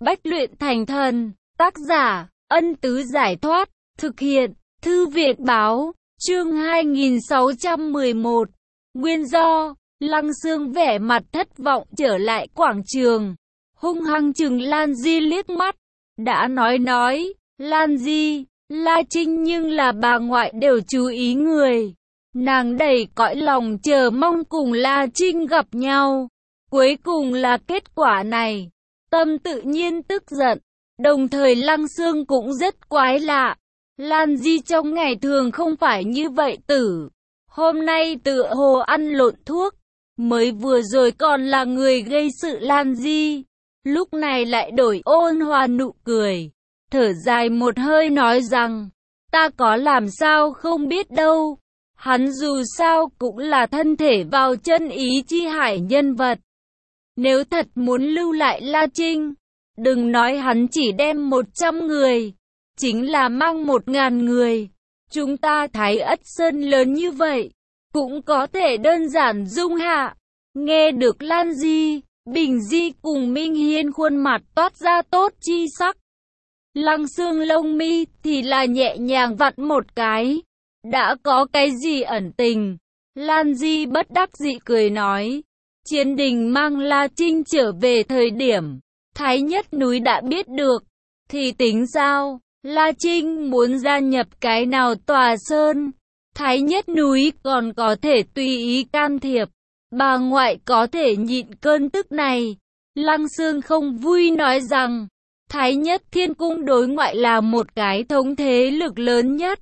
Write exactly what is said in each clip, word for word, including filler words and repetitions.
bách luyện thành thần. Tác giả, Ân Tứ Giải Thoát. Thực hiện, Thư viện Báo. Chương hai nghìn sáu trăm mười một. Nguyên do, Lăng Sương vẻ mặt thất vọng trở lại quảng trường. Hung hăng chừng Lan Di liếc mắt. Đã nói nói, Lan Di, La Trinh nhưng là bà ngoại đều chú ý người. Nàng đầy cõi lòng chờ mong cùng La Trinh gặp nhau. Cuối cùng là kết quả này. Tâm tự nhiên tức giận. Đồng thời Lăng Sương cũng rất quái lạ. Lan Di trong ngày thường không phải như vậy tử. Hôm nay tựa hồ ăn lộn thuốc. Mới vừa rồi còn là người gây sự Lan Di. Lúc này lại đổi ôn hòa nụ cười. Thở dài một hơi nói rằng, ta có làm sao không biết đâu. Hắn dù sao cũng là thân thể vào chân ý chi hải nhân vật. Nếu thật muốn lưu lại La Trinh, đừng nói hắn chỉ đem một trăm người, chính là mang một ngàn người. Chúng ta Thái Ất Sơn lớn như vậy, cũng có thể đơn giản dung hạ. Nghe được Lan Di, Bình Di cùng Minh Hiên khuôn mặt toát ra tốt chi sắc. Lăng Sương lông mi thì là nhẹ nhàng vặn một cái. Đã có cái gì ẩn tình? Lan Di bất đắc dĩ cười nói. Chiến đình mang La Trinh trở về thời điểm Thái Nhất núi đã biết được, thì tính sao? La Trinh muốn gia nhập cái nào tòa sơn, Thái Nhất núi còn có thể tùy ý can thiệp. Bà ngoại có thể nhịn cơn tức này. Lăng Sương không vui nói rằng, Thái Nhất Thiên Cung đối ngoại là một cái thống thế lực lớn nhất.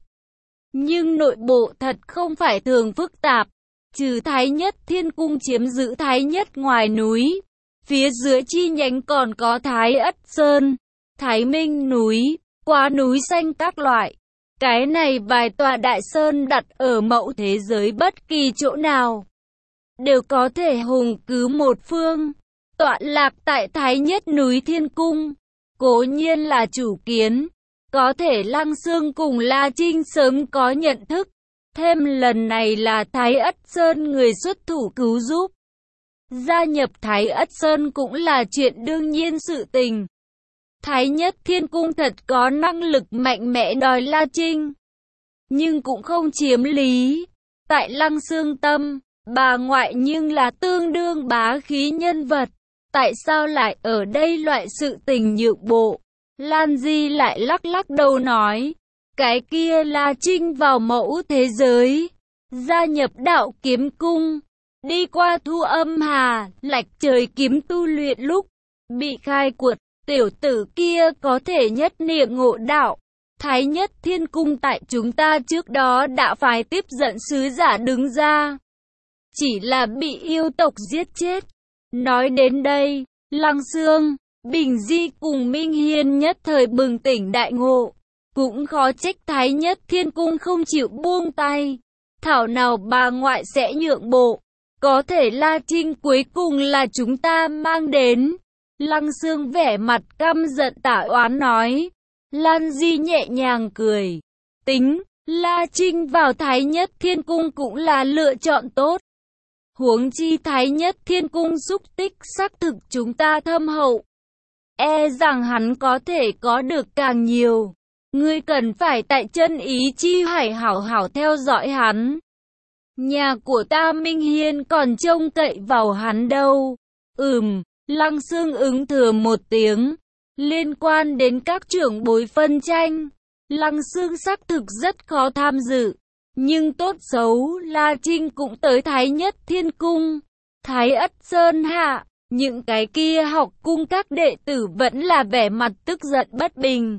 Nhưng nội bộ thật không phải thường phức tạp. Trừ Thái Nhất Thiên Cung chiếm giữ Thái Nhất ngoài núi, phía dưới chi nhánh còn có Thái Ất Sơn, Thái Minh núi, Quá núi xanh các loại. Cái này vài tòa đại sơn đặt ở mẫu thế giới bất kỳ chỗ nào, đều có thể hùng cứ một phương. Tọa lạc tại Thái Nhất núi Thiên Cung, cố nhiên là chủ kiến. Có thể Lăng Sương cùng La Trinh sớm có nhận thức. Thêm lần này là Thái Ất Sơn người xuất thủ cứu giúp. Gia nhập Thái Ất Sơn cũng là chuyện đương nhiên sự tình. Thái Nhất Thiên Cung thật có năng lực mạnh mẽ đòi La Trinh, nhưng cũng không chiếm lý. Tại Lăng Sương tâm, bà ngoại nhưng là tương đương bá khí nhân vật. Tại sao lại ở đây loại sự tình nhượng bộ? Lan Di lại lắc lắc đầu nói, cái kia La Trinh vào mẫu thế giới, gia nhập đạo kiếm cung, đi qua Thu Âm Hà, Lạch Trời kiếm tu luyện lúc bị khai quật, tiểu tử kia có thể nhất niệm ngộ đạo. Thái Nhất Thiên Cung tại chúng ta trước đó đã phải tiếp dẫn sứ giả đứng ra, chỉ là bị yêu tộc giết chết. Nói đến đây, Lăng Sương, Bình Di cùng Minh Hiên nhất thời bừng tỉnh đại ngộ. Cũng khó trách Thái Nhất Thiên Cung không chịu buông tay. Thảo nào bà ngoại sẽ nhượng bộ. Có thể La Trinh cuối cùng là chúng ta mang đến. Lăng Sương vẻ mặt căm giận tả oán nói. Lan Di nhẹ nhàng cười. Tính, La Trinh vào Thái Nhất Thiên Cung cũng là lựa chọn tốt. Huống chi Thái Nhất Thiên Cung xúc tích xác thực chúng ta thâm hậu. E rằng hắn có thể có được càng nhiều. Ngươi cần phải tại chân ý chi hải hảo hảo theo dõi hắn. Nhà của ta Minh Hiên còn trông cậy vào hắn đâu. Ừm, Lăng Sương ứng thừa một tiếng. Liên quan đến các trưởng bối phân tranh, Lăng Sương xác thực rất khó tham dự. Nhưng tốt xấu, La Trinh cũng tới Thái Nhất Thiên Cung, Thái Ất Sơn hạ. Những cái kia học cung các đệ tử vẫn là vẻ mặt tức giận bất bình.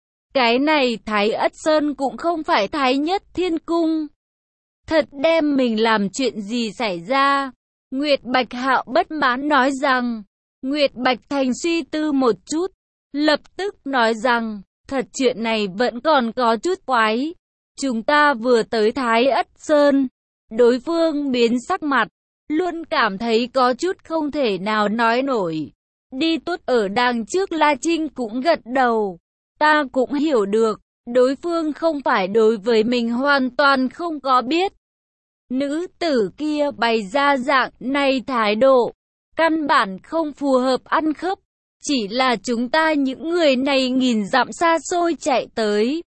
Cái này Thái Ất Sơn cũng không phải Thái Nhất Thiên Cung. Thật đem mình làm chuyện gì xảy ra? Nguyệt Bạch Hạo bất mãn nói rằng. Nguyệt Bạch Thành suy tư một chút, lập tức nói rằng, thật chuyện này vẫn còn có chút quái. Chúng ta vừa tới Thái Ất Sơn, đối phương biến sắc mặt, luôn cảm thấy có chút không thể nào nói nổi. Đi tốt ở đằng trước La Trinh cũng gật đầu. Ta cũng hiểu được, đối phương không phải đối với mình hoàn toàn không có biết. Nữ tử kia bày ra dạng này thái độ, căn bản không phù hợp ăn khớp. Chỉ là chúng ta những người này nghìn dặm xa xôi chạy tới,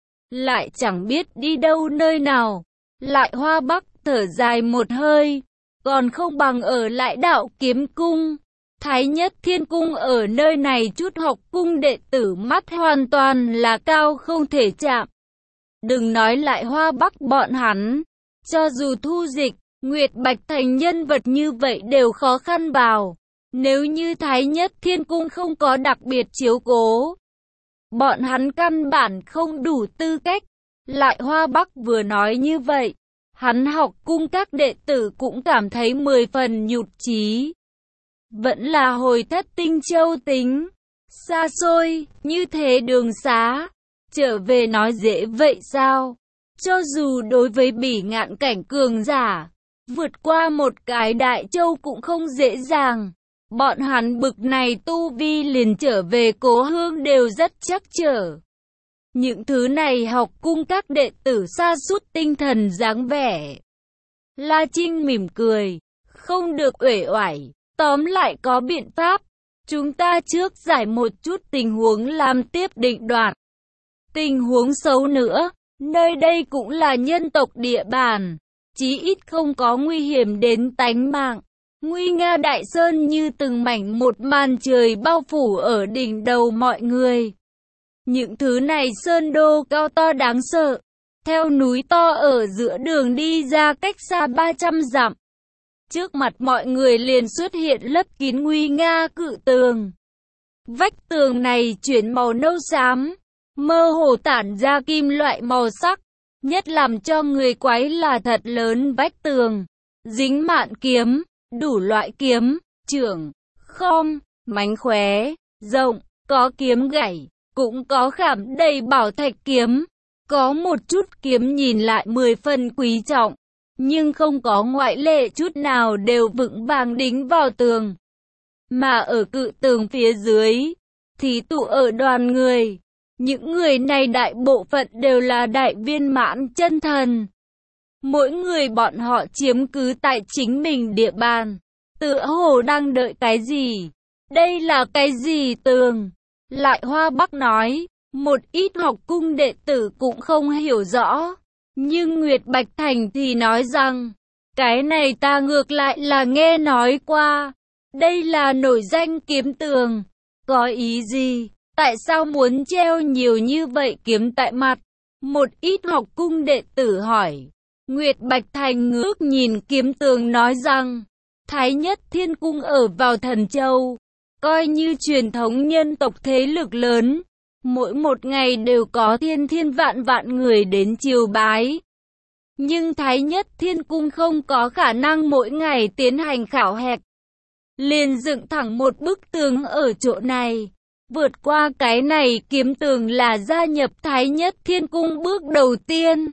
lại chẳng biết đi đâu nơi nào. Lại Hoa Bắc thở dài một hơi, còn không bằng ở lại Đạo Kiếm Cung. Thái Nhất Thiên Cung ở nơi này chút học cung đệ tử mắt hoàn toàn là cao không thể chạm. Đừng nói lại Hoa Bắc bọn hắn, cho dù thu dịch, Nguyệt Bạch Thành nhân vật như vậy đều khó khăn vào. Nếu như Thái Nhất Thiên Cung không có đặc biệt chiếu cố, bọn hắn căn bản không đủ tư cách. Lại Hoa Bắc vừa nói như vậy, hắn học cung các đệ tử cũng cảm thấy mười phần nhụt chí. Vẫn là hồi Thất Tinh Châu tính, xa xôi, như thế đường xá, trở về nói dễ vậy sao? Cho dù đối với bỉ ngạn cảnh cường giả, vượt qua một cái đại châu cũng không dễ dàng. Bọn hắn bực này tu vi liền trở về cố hương đều rất chắc trở. Những thứ này học cung các đệ tử sa sút tinh thần dáng vẻ. La Trinh mỉm cười, không được uể oải, tóm lại có biện pháp. Chúng ta trước giải một chút tình huống làm tiếp định đoạt. Tình huống xấu nữa, nơi đây cũng là nhân tộc địa bàn, chí ít không có nguy hiểm đến tánh mạng. Nguy nga đại sơn như từng mảnh một màn trời bao phủ ở đỉnh đầu mọi người. Những thứ này sơn đô cao to đáng sợ, theo núi to ở giữa đường đi ra cách xa ba trăm dặm. Trước mặt mọi người liền xuất hiện lấp kín nguy nga cự tường. Vách tường này chuyển màu nâu xám, mơ hồ tản ra kim loại màu sắc. Nhất làm cho người quái là thật lớn vách tường, dính mạn kiếm, đủ loại kiếm, trưởng, khom, mánh khóe, rộng, có kiếm gãy, cũng có khảm đầy bảo thạch kiếm. Có một chút kiếm nhìn lại mười phần quý trọng, nhưng không có ngoại lệ chút nào đều vững vàng đính vào tường. Mà ở cự tường phía dưới, thì tụ ở đoàn người. Những người này đại bộ phận đều là đại viên mãn chân thần. Mỗi người bọn họ chiếm cứ tại chính mình địa bàn, tựa hồ đang đợi cái gì. Đây là cái gì tường? Lại Hoa Bắc nói, một ít học cung đệ tử cũng không hiểu rõ. Nhưng Nguyệt Bạch Thành thì nói rằng, cái này ta ngược lại là nghe nói qua. Đây là nổi danh kiếm tường. Có ý gì? Tại sao muốn treo nhiều như vậy kiếm tại mặt? Một ít học cung đệ tử hỏi. Nguyệt Bạch Thành ngước nhìn kiếm tường nói rằng, Thái Nhất Thiên Cung ở vào Thần Châu, coi như truyền thống nhân tộc thế lực lớn. Mỗi một ngày đều có thiên thiên vạn vạn người đến triều bái. Nhưng Thái Nhất Thiên Cung không có khả năng mỗi ngày tiến hành khảo hạch. Liền dựng thẳng một bức tường ở chỗ này. Vượt qua cái này kiếm tường là gia nhập Thái Nhất Thiên Cung bước đầu tiên.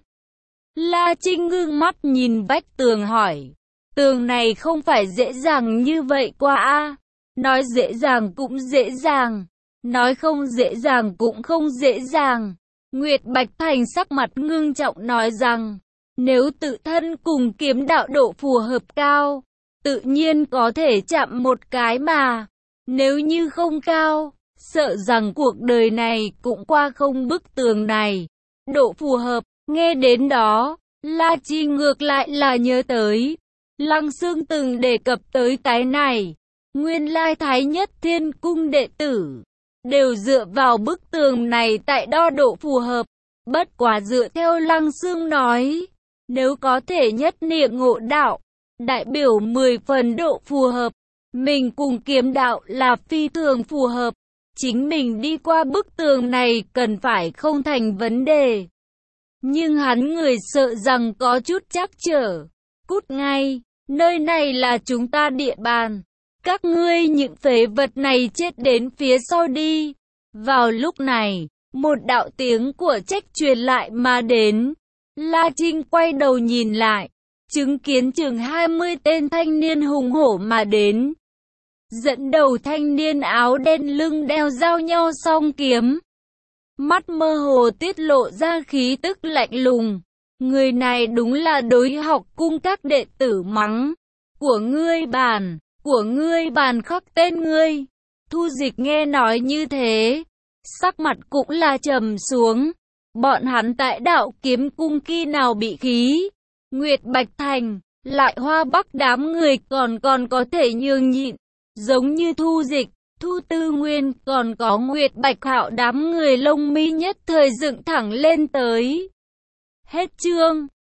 La Trinh ngưng mắt nhìn vách tường hỏi. Tường này không phải dễ dàng như vậy qua a? Nói dễ dàng cũng dễ dàng. Nói không dễ dàng cũng không dễ dàng. Nguyệt Bạch Thành sắc mặt ngưng trọng nói rằng, nếu tự thân cùng kiếm đạo độ phù hợp cao, tự nhiên có thể chạm một cái mà. Nếu như không cao, sợ rằng cuộc đời này cũng qua không bức tường này. Độ phù hợp, nghe đến đó, La Chi ngược lại là nhớ tới. Lăng Xương từng đề cập tới cái này. Nguyên lai Thái Nhất Thiên Cung đệ tử đều dựa vào bức tường này tại đo độ phù hợp. Bất quá dựa theo Lăng Xương nói, nếu có thể nhất niệm ngộ đạo, đại biểu mười phần độ phù hợp. Mình cùng kiếm đạo là phi thường phù hợp. Chính mình đi qua bức tường này cần phải không thành vấn đề. Nhưng hắn người sợ rằng có chút trắc trở. Cút ngay, nơi này là chúng ta địa bàn. Các ngươi những phế vật này chết đến phía sau đi. Vào lúc này, một đạo tiếng của trách truyền lại mà đến. La Trinh quay đầu nhìn lại, chứng kiến chừng hai mươi tên thanh niên hùng hổ mà đến. Dẫn đầu thanh niên áo đen lưng đeo giao nhau song kiếm. Mắt mơ hồ tiết lộ ra khí tức lạnh lùng. Người này đúng là đối học cung các đệ tử mắng. Của ngươi bàn, của ngươi bàn khắc tên ngươi. Thu Dịch nghe nói như thế, sắc mặt cũng là trầm xuống. Bọn hắn tại Đạo Kiếm Cung khi nào bị khí Nguyệt Bạch Thành, lại Hoa Bắc đám người còn còn có thể nhường nhịn, giống như Thu Dịch, Thu Tư Nguyên còn có Nguyệt Bạch Hạo đám người lông mi nhất thời dựng thẳng lên tới. Hết chương.